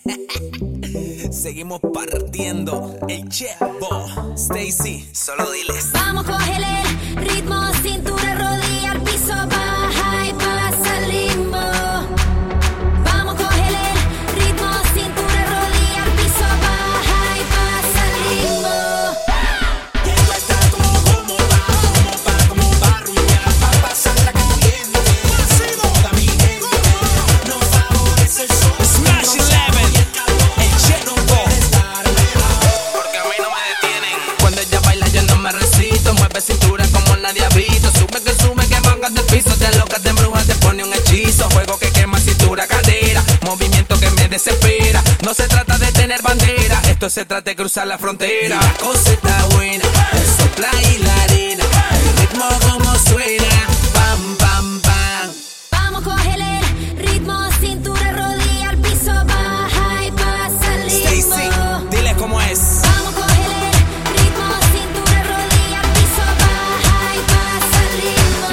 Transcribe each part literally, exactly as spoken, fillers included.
Seguimos partiendo el chevo. Stacy, solo diles. Vamos, cógele el ritmo, cintura, rodilla al piso, baja y pasa el limbo. Vamos, cógele el ritmo, cintura, rodilla al piso, baja y pasa el limbo. Y ella está como, como va, como va, como va, ruñar, pa' pasarla caliente. Toda mi gente no favorece el sol. Smash Eleven, el chevo. Porque a mí no me detienen. Cuando ella baila yo no me resisto. Mueve cintura como nadie ha visto. Sube que sube, que bajas del piso. Te loca, te embruja, te pone un hechizo. Juego que quema cintura, cadera. Movimiento que me desespera. No se trata de tener bandera. Esto se trata de cruzar la frontera. Y la cosa está buena, el sopla y la arena. El ritmo como suena, pam, pam, pam. Vamos, cógele el ritmo, cintura, rodilla al piso, baja y pasa el limbo. Stacy, dile cómo es. Vamos, cógele el ritmo, cintura, rodilla al piso, baja y pasa el limbo.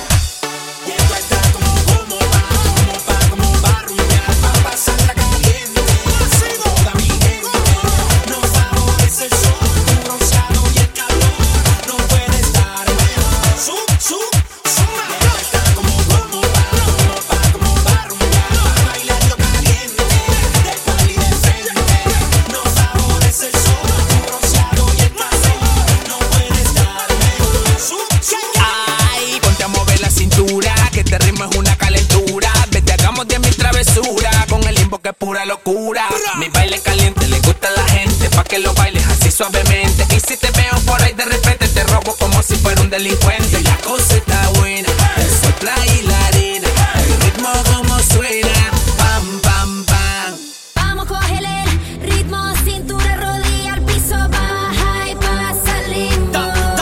Y ella está como, como va, como va, como va, ruñar, pa' pasarla caliente. Toda mi gente no favorece el sol, tu bronceado y el calor no puede estar mejor. Sub, sub, sub. Y ella está como, como va, como va, como va, ruñar, pa' bailando caliente. De cual y de frente no favorece el sol, tu bronceado y el calor no puede estar mejor. Sub, sub. Ay, ponte a mover la cintura, que este ritmo es una calentura. Vete, hagamos de mi travesura, con el limbo que es pura locura. Mi baile caliente le gusta a la gente, pa' que lo bailes así suavemente. Y si te veo por ahí de repente, te robo como si fuera un delincuente. Y la cosa está buena, el sopla y la arena. El ritmo como suena, pam, pam, pam. Vamos, cógele el ritmo, cintura, rodilla al piso, baja y pasa el limbo.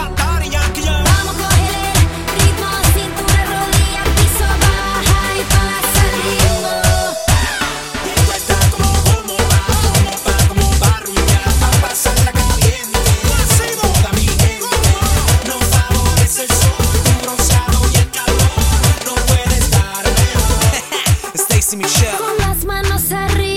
Vamos, cógele el ritmo, cintura, rodilla al piso, baja y pasa el limbo. Y ella está como, como va, como va, como va, ruñar, pa' pasarla caliente. Toda mi gente no favorece el sol, tu bronceado y el calor no puede estar mejor. Stacy Michelle. Con las manos arriba.